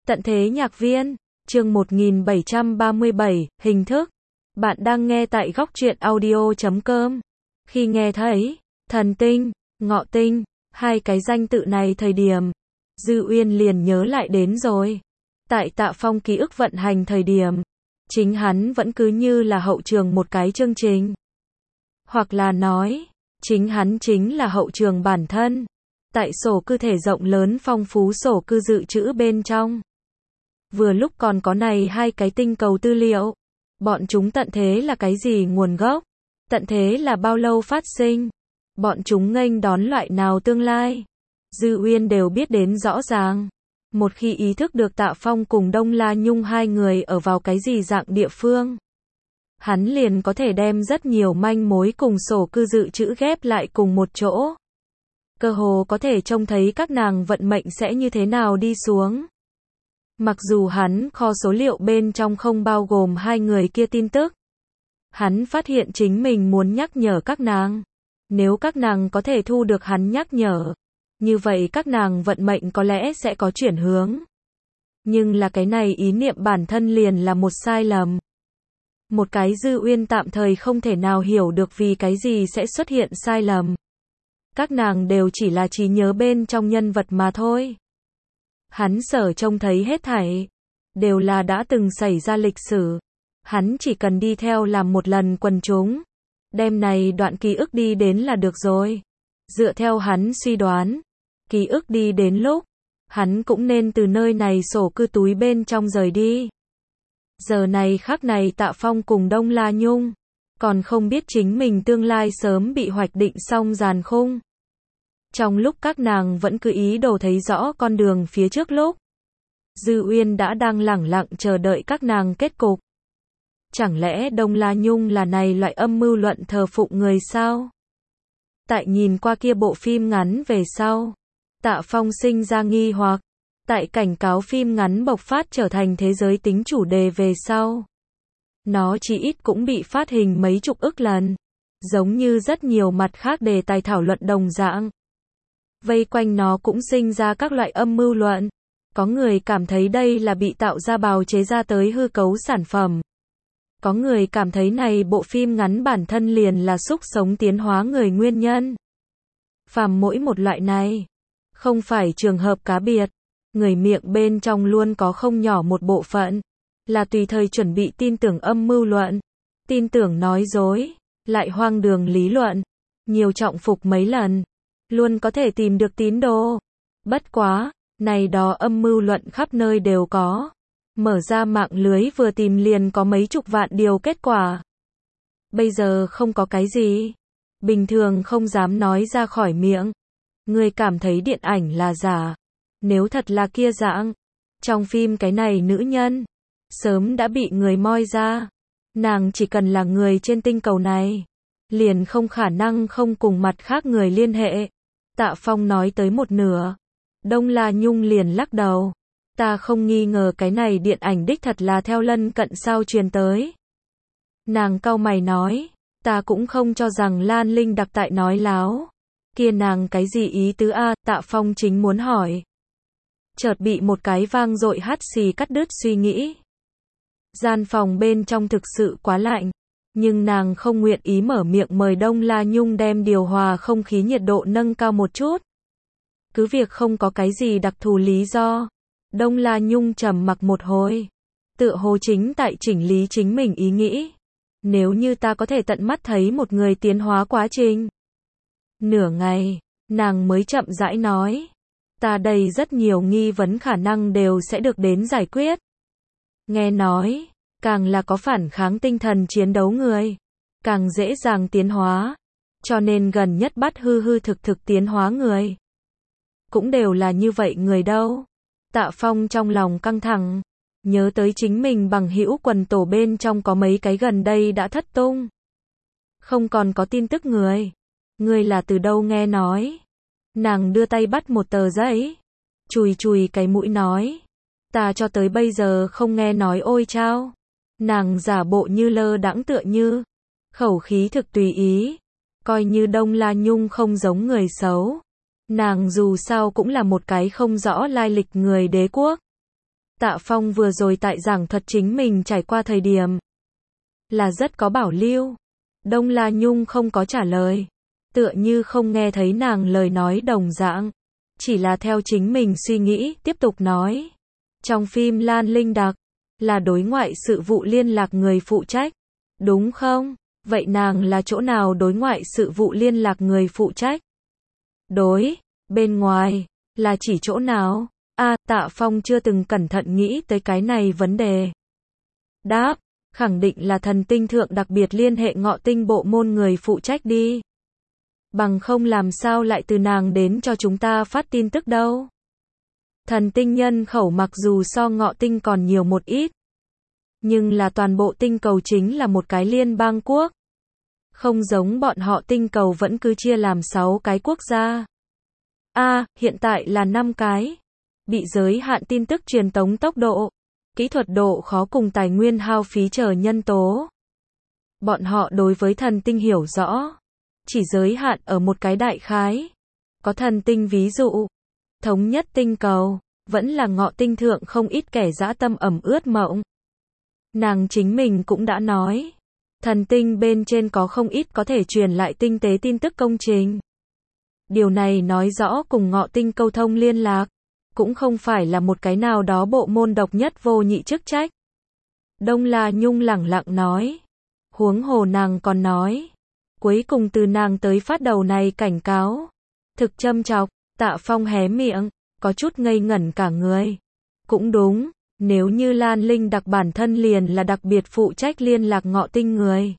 Tận thế nhạc viên, chương 1737, hình thức. Bạn đang nghe tại góc truyện audio.com. Khi nghe thấy thần tinh, ngọ tinh, hai cái danh tự này thời điểm, Dư Uyên liền nhớ lại đến rồi. Tại Tạ Phong ký ức vận hành thời điểm, chính hắn vẫn cứ như là hậu trường một cái chương trình. Hoặc là nói, chính hắn chính là hậu trường bản thân. Tại sổ cư thể rộng lớn phong phú sổ cư dự trữ bên trong. Vừa lúc còn có này hai cái tinh cầu tư liệu. Bọn chúng tận thế là cái gì nguồn gốc? Tận thế là bao lâu phát sinh? Bọn chúng nghênh đón loại nào tương lai? Dư Uyên đều biết đến rõ ràng. Một khi ý thức được Tạ Phong cùng Đông La Nhung hai người ở vào cái gì dạng địa phương, hắn liền có thể đem rất nhiều manh mối cùng sổ cư dự trữ ghép lại cùng một chỗ. Cơ hồ có thể trông thấy các nàng vận mệnh sẽ như thế nào đi xuống. Mặc dù hắn kho số liệu bên trong không bao gồm hai người kia tin tức, hắn phát hiện chính mình muốn nhắc nhở các nàng. Nếu các nàng có thể thu được hắn nhắc nhở, như vậy các nàng vận mệnh có lẽ sẽ có chuyển hướng. Nhưng là cái này ý niệm bản thân liền là một sai lầm. Một cái Dư Uyên tạm thời không thể nào hiểu được vì cái gì sẽ xuất hiện sai lầm. Các nàng đều chỉ là trí nhớ bên trong nhân vật mà thôi. Hắn sở trông thấy hết thảy, đều là đã từng xảy ra lịch sử. Hắn chỉ cần đi theo làm một lần quần chúng. Đem này đoạn ký ức đi đến là được rồi. Dựa theo hắn suy đoán, ký ức đi đến lúc, hắn cũng nên từ nơi này sổ cư túi bên trong rời đi. Giờ này khắc này Tạ Phong cùng Đông La Nhung, còn không biết chính mình tương lai sớm bị hoạch định xong dàn khung. Trong lúc các nàng vẫn cứ ý đồ thấy rõ con đường phía trước lúc, Dư Uyên đã đang lẳng lặng chờ đợi các nàng kết cục. Chẳng lẽ Đông La Nhung là này loại âm mưu luận thờ phụng người sao? Tại nhìn qua kia bộ phim ngắn về sau, Tạ Phong sinh ra nghi hoặc. Tại cảnh cáo phim ngắn bộc phát trở thành thế giới tính chủ đề về sau, nó chỉ ít cũng bị phát hình mấy chục ức lần, giống như rất nhiều mặt khác đề tài thảo luận đồng dạng. Vây quanh nó cũng sinh ra các loại âm mưu luận. Có người cảm thấy đây là bị tạo ra bào chế ra tới hư cấu sản phẩm. Có người cảm thấy này bộ phim ngắn bản thân liền là xúc sống tiến hóa người nguyên nhân. Phàm mỗi một loại này, không phải trường hợp cá biệt. Người miệng bên trong luôn có không nhỏ một bộ phận, là tùy thời chuẩn bị tin tưởng âm mưu luận, tin tưởng nói dối, lại hoang đường lý luận, nhiều trọng phục mấy lần, luôn có thể tìm được tín đồ. Bất quá, này đó âm mưu luận khắp nơi đều có. Mở ra mạng lưới vừa tìm liền có mấy chục vạn điều kết quả. Bây giờ không có cái gì, bình thường không dám nói ra khỏi miệng. Người cảm thấy điện ảnh là giả. Nếu thật là kia dạng, trong phim cái này nữ nhân, sớm đã bị người moi ra. Nàng chỉ cần là người trên tinh cầu này, liền không khả năng không cùng mặt khác người liên hệ. Tạ Phong nói tới một nửa, Đông La Nhung liền lắc đầu. Ta không nghi ngờ cái này điện ảnh đích thật là theo lân cận sao truyền tới. Nàng cau mày nói, ta cũng không cho rằng Lan Linh đặc tại nói láo. Kia nàng cái gì ý tứ a? Tạ Phong chính muốn hỏi. Chợt bị một cái vang dội hắt xì cắt đứt suy nghĩ. Gian phòng bên trong thực sự quá lạnh, nhưng nàng không nguyện ý mở miệng mời Đông La Nhung đem điều hòa không khí nhiệt độ nâng cao một chút. Cứ việc không có cái gì đặc thù lý do, Đông La Nhung trầm mặc một hồi, tựa hồ chính tại chỉnh lý chính mình ý nghĩ. Nếu như ta có thể tận mắt thấy một người tiến hóa quá trình. Nửa ngày, nàng mới chậm rãi nói. Ta đây rất nhiều nghi vấn khả năng đều sẽ được đến giải quyết. Nghe nói, càng là có phản kháng tinh thần chiến đấu người, càng dễ dàng tiến hóa. Cho nên gần nhất bắt hư hư thực thực tiến hóa người, cũng đều là như vậy người đâu. Tạ Phong trong lòng căng thẳng, nhớ tới chính mình bằng hữu quần tổ bên trong có mấy cái gần đây đã thất tung. Không còn có tin tức người. Người là từ đâu nghe nói? Nàng đưa tay bắt một tờ giấy, chùi chùi cái mũi nói. Ta cho tới bây giờ không nghe nói ôi chao. Nàng giả bộ như lơ đãng tựa như, khẩu khí thực tùy ý, coi như Đông La Nhung không giống người xấu. Nàng dù sao cũng là một cái không rõ lai lịch người đế quốc. Tạ Phong vừa rồi tại giảng thuật chính mình trải qua thời điểm là rất có bảo lưu. Đông La Nhung không có trả lời, tựa như không nghe thấy nàng lời nói đồng dạng, chỉ là theo chính mình suy nghĩ, tiếp tục nói. Trong phim Lan Linh Đặc, là đối ngoại sự vụ liên lạc người phụ trách, đúng không? Vậy nàng là chỗ nào đối ngoại sự vụ liên lạc người phụ trách? Đối, bên ngoài, là chỉ chỗ nào? Tạ Phong chưa từng cẩn thận nghĩ tới cái này vấn đề. Đáp, khẳng định là thần tinh thượng đặc biệt liên hệ ngọ tinh bộ môn người phụ trách đi. Bằng không làm sao lại từ nàng đến cho chúng ta phát tin tức đâu. Thần tinh nhân khẩu mặc dù so ngọ tinh còn nhiều một ít, nhưng là toàn bộ tinh cầu chính là một cái liên bang quốc. Không giống bọn họ tinh cầu vẫn cứ chia làm 6 cái quốc gia. Hiện tại là 5 cái. Bị giới hạn tin tức truyền tống tốc độ, kỹ thuật độ khó cùng tài nguyên hao phí chờ nhân tố. Bọn họ đối với thần tinh hiểu rõ, chỉ giới hạn ở một cái đại khái. Có thần tinh ví dụ, thống nhất tinh cầu, vẫn là ngọ tinh thượng không ít kẻ dã tâm ẩm ướt mộng. Nàng chính mình cũng đã nói, thần tinh bên trên có không ít có thể truyền lại tinh tế tin tức công trình. Điều này nói rõ cùng ngọ tinh câu thông liên lạc, cũng không phải là một cái nào đó bộ môn độc nhất vô nhị chức trách. Đông La Nhung lẳng lặng nói. Huống hồ nàng còn nói. Cuối cùng từ nàng tới phát đầu này cảnh cáo. Thực châm chọc, Tạ Phong hé miệng, có chút ngây ngẩn cả người. Cũng đúng, nếu như Lan Linh Đặc bản thân liền là đặc biệt phụ trách liên lạc ngọ tinh người.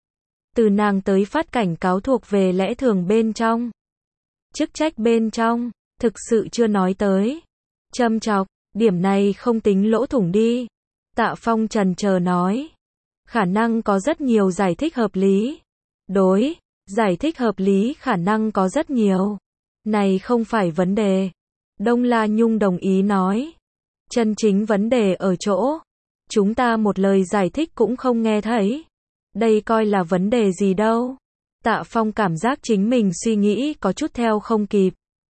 Từ nàng tới phát cảnh cáo thuộc về lẽ thường bên trong. Chức trách bên trong, thực sự chưa nói tới. Châm chọc, điểm này không tính lỗ thủng đi. Tạ Phong chần chờ nói. Khả năng có rất nhiều giải thích hợp lý. Đối, giải thích hợp lý khả năng có rất nhiều. Này không phải vấn đề. Đông La Nhung đồng ý nói. Chân chính vấn đề ở chỗ. Chúng ta một lời giải thích cũng không nghe thấy. Đây coi là vấn đề gì đâu. Tạ Phong cảm giác chính mình suy nghĩ có chút theo không kịp.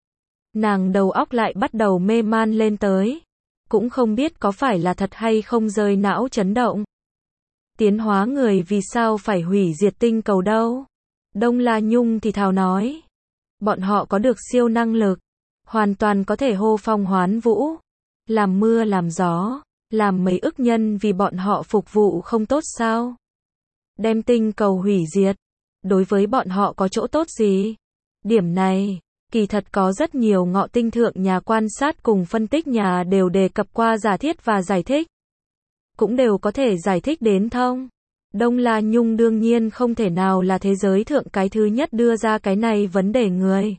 Nàng đầu óc lại bắt đầu mê man lên tới. Cũng không biết có phải là thật hay không rơi não chấn động. Tiến hóa người vì sao phải hủy diệt tinh cầu đâu? Đông La Nhung thì thào nói. Bọn họ có được siêu năng lực. Hoàn toàn có thể hô phong hoán vũ. Làm mưa làm gió. Làm mấy ức nhân vì bọn họ phục vụ không tốt sao? Đem tinh cầu hủy diệt. Đối với bọn họ có chỗ tốt gì? Điểm này, kỳ thật có rất nhiều ngọ tinh thượng nhà quan sát cùng phân tích nhà đều đề cập qua giả thiết và giải thích. Cũng đều có thể giải thích đến thông. Đông La Nhung đương nhiên không thể nào là thế giới thượng cái thứ nhất đưa ra cái này vấn đề người.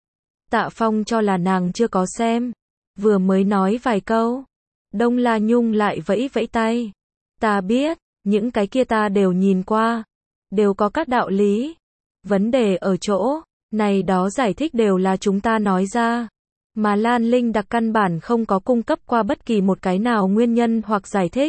Tạ Phong cho là nàng chưa có xem. Vừa mới nói vài câu. Đông La Nhung lại vẫy vẫy tay. Ta biết, những cái kia ta đều nhìn qua. Đều có các đạo lý. Vấn đề ở chỗ, này đó giải thích đều là chúng ta nói ra. Mà Lan Linh Đặc căn bản không có cung cấp qua bất kỳ một cái nào nguyên nhân hoặc giải thích.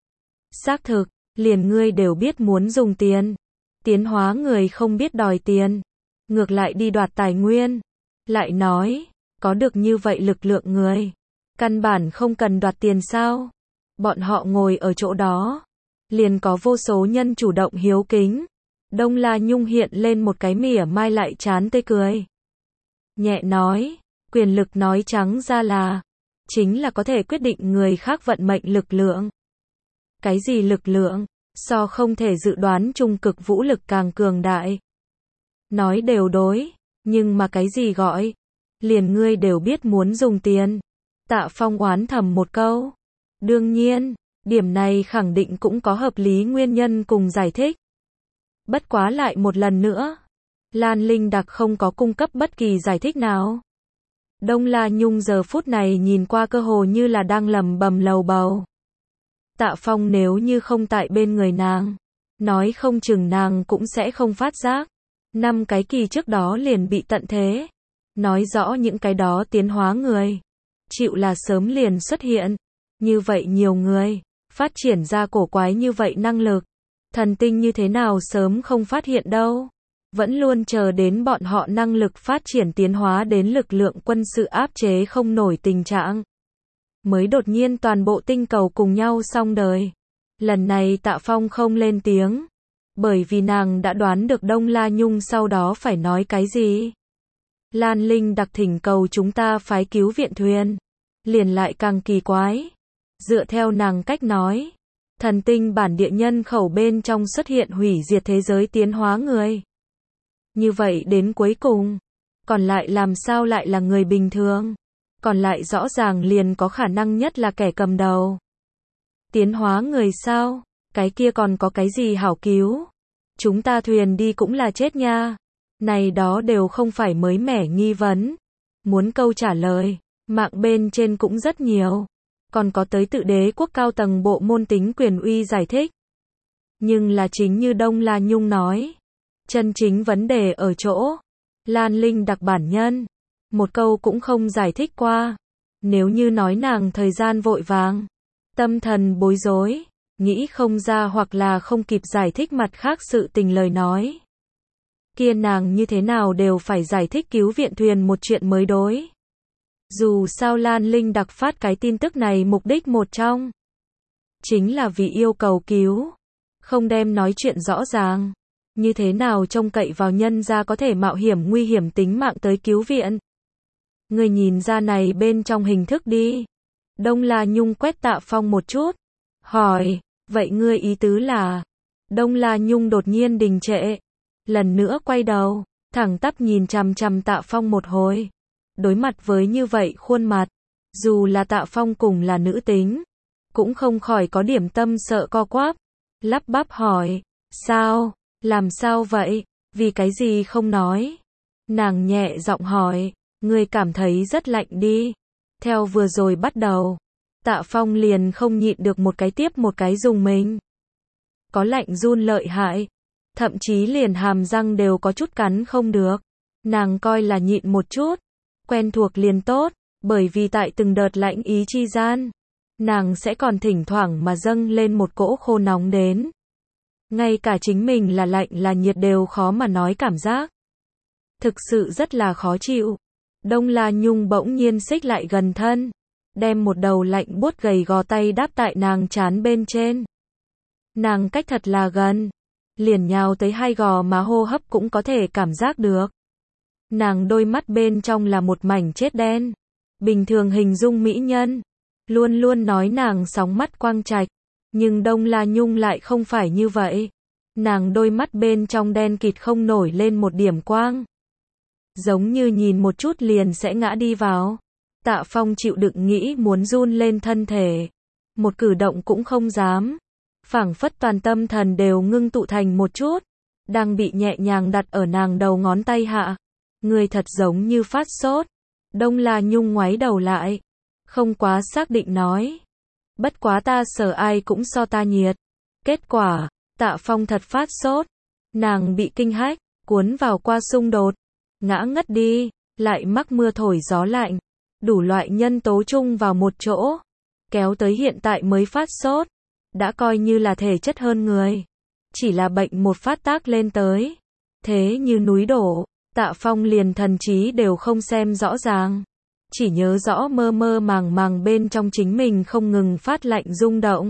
Xác thực, liền ngươi đều biết muốn dùng tiền. Tiến hóa người không biết đòi tiền. Ngược lại đi đoạt tài nguyên. Lại nói, có được như vậy lực lượng người. Căn bản không cần đoạt tiền sao. Bọn họ ngồi ở chỗ đó. Liền có vô số nhân chủ động hiếu kính. Đông La Nhung hiện lên một cái mỉa mai lại chán tươi cười. Nhẹ nói, quyền lực nói trắng ra là, chính là có thể quyết định người khác vận mệnh lực lượng. Cái gì lực lượng, so không thể dự đoán trung cực vũ lực càng cường đại. Nói đều đối, nhưng mà cái gì gọi, liền ngươi đều biết muốn dùng tiền. Tạ Phong oán thầm một câu. Đương nhiên, điểm này khẳng định cũng có hợp lý nguyên nhân cùng giải thích. Bất quá lại một lần nữa, Lan Linh Đặc không có cung cấp bất kỳ giải thích nào. Đông La Nhung giờ phút này nhìn qua cơ hồ như là đang lẩm bẩm lầu bầu. Tạ Phong nếu như không tại bên người nàng, nói không chừng nàng cũng sẽ không phát giác. 5 cái kỳ trước đó liền bị tận thế. Nói rõ những cái đó tiến hóa người. Chịu là sớm liền xuất hiện. Như vậy nhiều người, phát triển ra cổ quái như vậy năng lực. Thần tinh như thế nào sớm không phát hiện đâu. Vẫn luôn chờ đến bọn họ năng lực phát triển tiến hóa đến lực lượng quân sự áp chế không nổi tình trạng. mới đột nhiên toàn bộ tinh cầu cùng nhau xong đời. Lần này Tạ Phong không lên tiếng, bởi vì nàng đã đoán được Đông La Nhung sau đó phải nói cái gì. Lan Linh đặc thỉnh cầu chúng ta phái cứu viện thuyền, liền lại càng kỳ quái. Dựa theo nàng cách nói, thần tinh bản địa nhân khẩu bên trong xuất hiện hủy diệt thế giới tiến hóa người. Như vậy đến cuối cùng, còn lại làm sao lại là người bình thường? Còn lại rõ ràng liền có khả năng nhất là kẻ cầm đầu. Tiến hóa người sao? Cái kia còn có cái gì hảo cứu? Chúng ta thuyền đi cũng là chết nha. Này đó đều không phải mới mẻ nghi vấn. Muốn câu trả lời, mạng bên trên cũng rất nhiều. Còn có tới tự đế quốc cao tầng bộ môn tính quyền uy giải thích. Nhưng là chính như Đông La Nhung nói, chân chính vấn đề ở chỗ Lan Linh đặc bản nhân, một câu cũng không giải thích qua. Nếu như nói nàng thời gian vội vàng, tâm thần bối rối, nghĩ không ra hoặc là không kịp giải thích mặt khác sự tình lời nói, kia nàng như thế nào đều phải giải thích cứu viện thuyền một chuyện mới đối. Dù sao Lan Linh đặc phát cái tin tức này mục đích một trong, chính là vì yêu cầu cứu, không đem nói chuyện rõ ràng. Như thế nào trông cậy vào nhân ra có thể mạo hiểm nguy hiểm tính mạng tới cứu viện. Người nhìn ra này bên trong hình thức đi. Đông La Nhung quét Tạ Phong một chút, hỏi, vậy ngươi ý tứ là? Đông La Nhung đột nhiên đình trệ, lần nữa quay đầu, thẳng tắp nhìn chằm chằm Tạ Phong một hồi. Đối mặt với như vậy khuôn mặt, dù là Tạ Phong cùng là nữ tính, cũng không khỏi có điểm tâm sợ co quắp, lắp bắp hỏi, sao? Làm sao vậy? Vì cái gì không nói? Nàng nhẹ giọng hỏi, ngươi cảm thấy rất lạnh đi. Theo vừa rồi bắt đầu, Tạ Phong liền không nhịn được một cái tiếp một cái dùng mình. Có lạnh run lợi hại, thậm chí liền hàm răng đều có chút cắn không được. Nàng coi là nhịn một chút, quen thuộc liền tốt, bởi vì tại từng đợt lạnh ý chi gian, nàng sẽ còn thỉnh thoảng mà dâng lên một cỗ khô nóng đến. Ngay cả chính mình là lạnh là nhiệt đều khó mà nói cảm giác. Thực sự rất là khó chịu. Đông La Nhung bỗng nhiên xích lại gần thân, đem một đầu lạnh buốt gầy gò tay đáp tại nàng trán bên trên. Nàng cách thật là gần, liền nhào tới hai gò má hô hấp cũng có thể cảm giác được. Nàng đôi mắt bên trong là một mảnh chết đen. Bình thường hình dung mỹ nhân, luôn luôn nói nàng sóng mắt quang trạch. Nhưng Đông La Nhung lại không phải như vậy. Nàng đôi mắt bên trong đen kịt không nổi lên một điểm quang. Giống như nhìn một chút liền sẽ ngã đi vào. Tạ Phong chịu đựng nghĩ muốn run lên thân thể. Một cử động cũng không dám. Phảng phất toàn tâm thần đều ngưng tụ thành một chút. Đang bị nhẹ nhàng đặt ở nàng đầu ngón tay hạ. Người thật giống như phát sốt. Đông La Nhung ngoáy đầu lại. Không quá xác định nói. Bất quá ta sợ ai cũng so ta nhiệt. Kết quả, Tạ Phong thật phát sốt. Nàng bị kinh hách, cuốn vào qua xung đột. Ngã ngất đi, lại mắc mưa thổi gió lạnh. Đủ loại nhân tố chung vào một chỗ. Kéo tới hiện tại mới phát sốt. Đã coi như là thể chất hơn người. Chỉ là bệnh một phát tác lên tới. Thế như núi đổ, Tạ Phong liền thần trí đều không xem rõ ràng. Chỉ nhớ rõ mơ mơ màng màng bên trong chính mình không ngừng phát lạnh rung động.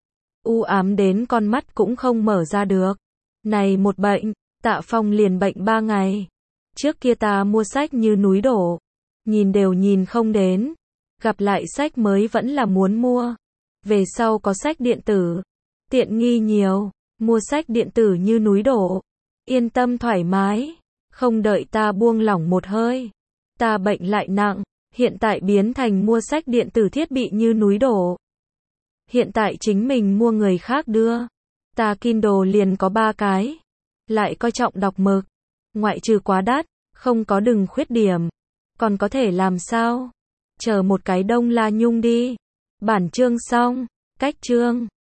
U ám đến con mắt cũng không mở ra được. Này một bệnh, Tạ Phong liền bệnh 3 ngày. Trước kia ta mua sách như núi đổ. Nhìn đều nhìn không đến. Gặp lại sách mới vẫn là muốn mua. Về sau có sách điện tử. Tiện nghi nhiều. Mua sách điện tử như núi đổ. Yên tâm thoải mái. Không đợi ta buông lỏng một hơi. Ta bệnh lại nặng. Hiện tại biến thành mua sách điện tử thiết bị như núi đổ. Hiện tại chính mình mua người khác đưa. Ta Kindle liền có 3 cái. Lại coi trọng đọc mực. Ngoại trừ quá đắt, không có đừng khuyết điểm. Còn có thể làm sao? Chờ một cái Đông La Nhung đi. Bản chương xong. Cách chương.